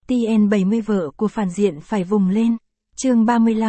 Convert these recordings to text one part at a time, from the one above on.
TN70 vợ của phản diện phải vùng lên. Chương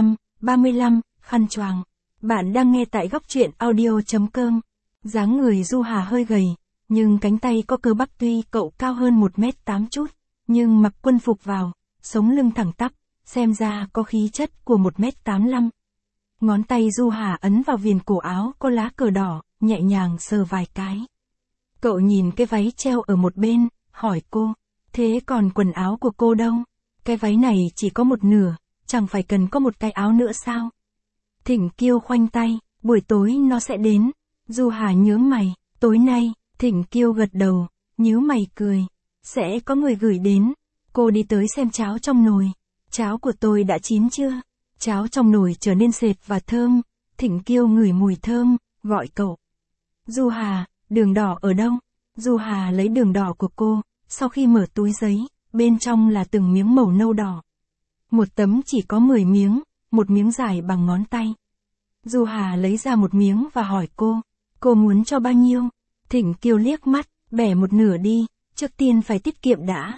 35, khăn choàng. Bạn đang nghe tại góc truyện audio.com. Dáng người Du Hà hơi gầy, nhưng cánh tay có cơ bắp, tuy cậu cao hơn 1m8 chút, nhưng mặc quân phục vào, sống lưng thẳng tắp, xem ra có khí chất của 1m85. Ngón tay Du Hà ấn vào viền cổ áo có lá cờ đỏ, nhẹ nhàng sờ vài cái. Cậu nhìn cái váy treo ở một bên, hỏi cô, thế còn quần áo của cô đâu? Cái váy này chỉ có một nửa, chẳng phải cần có một cái áo nữa sao? Thỉnh Kiêu khoanh tay, buổi tối nó sẽ đến. Du Hà nhướng mày, tối nay. Thỉnh Kiêu gật đầu, nhíu mày cười, sẽ có người gửi đến. Cô đi tới xem cháo trong nồi. Cháo của tôi đã chín chưa? Cháo trong nồi trở nên sệt và thơm. Thỉnh Kiêu ngửi mùi thơm, gọi cậu. Du Hà, đường đỏ ở đâu? Du Hà lấy đường đỏ của cô, sau khi mở túi giấy, bên trong là từng miếng màu nâu đỏ. Một tấm chỉ có 10 miếng, một miếng dài bằng ngón tay. Du Hà lấy ra một miếng và hỏi cô muốn cho bao nhiêu? Thỉnh Kiêu liếc mắt, bẻ một nửa đi, trước tiên phải tiết kiệm đã.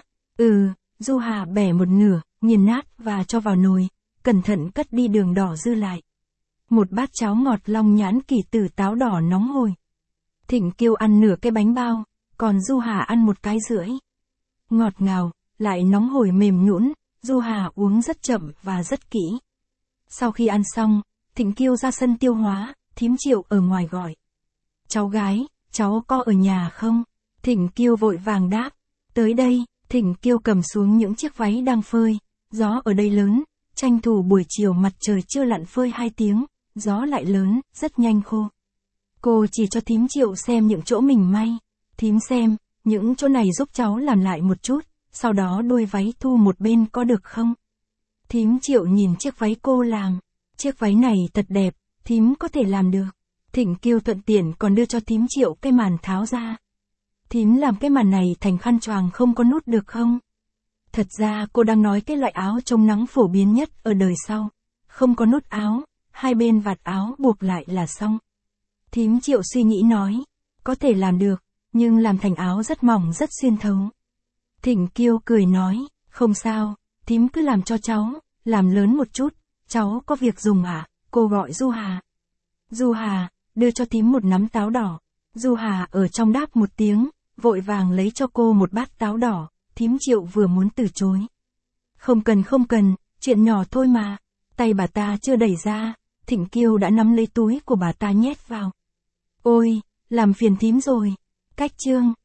Du Hà bẻ một nửa, nghiền nát và cho vào nồi, cẩn thận cất đi đường đỏ dư lại. Một bát cháo ngọt long nhãn kỳ tử táo đỏ nóng hổi. Thỉnh Kiêu ăn nửa cái bánh bao, còn Du Hà ăn một cái rưỡi. Ngọt ngào, lại nóng hổi mềm nhũn, Du Hà uống rất chậm và rất kỹ. Sau khi ăn xong, Thỉnh Kiêu ra sân tiêu hóa, thím Triệu ở ngoài gọi. Cháu gái, cháu có ở nhà không? Thỉnh Kiêu vội vàng đáp. Tới đây. Thỉnh Kiêu cầm xuống những chiếc váy đang phơi. Gió ở đây lớn, tranh thủ buổi chiều mặt trời chưa lặn phơi 2 tiếng, gió lại lớn, rất nhanh khô. Cô chỉ cho thím Triệu xem những chỗ mình may. Thím xem, những chỗ này giúp cháu làm lại một chút, sau đó đuôi váy thu một bên có được không? Thím Triệu nhìn chiếc váy cô làm. Chiếc váy này thật đẹp, thím có thể làm được. Thỉnh Kiêu thuận tiện còn đưa cho thím Triệu cái màn tháo ra. Thím làm cái màn này thành khăn choàng không có nút được không? Thật ra cô đang nói cái loại áo chống nắng phổ biến nhất ở đời sau. Không có nút áo, hai bên vạt áo buộc lại là xong. Thím Triệu suy nghĩ nói, có thể làm được, nhưng làm thành áo rất mỏng rất xuyên thấu. Thỉnh Kiêu cười nói, không sao, thím cứ làm cho cháu, làm lớn một chút, cháu có việc dùng à? Cô gọi Du Hà. Du Hà, đưa cho thím một nắm táo đỏ. Du Hà ở trong đáp một tiếng, vội vàng lấy cho cô một bát táo đỏ. Thím Triệu vừa muốn từ chối. Không cần, chuyện nhỏ thôi mà. Tay bà ta chưa đẩy ra, Thỉnh Kiêu đã nắm lấy túi của bà ta nhét vào. Ôi, làm phiền thím rồi. Cách chương.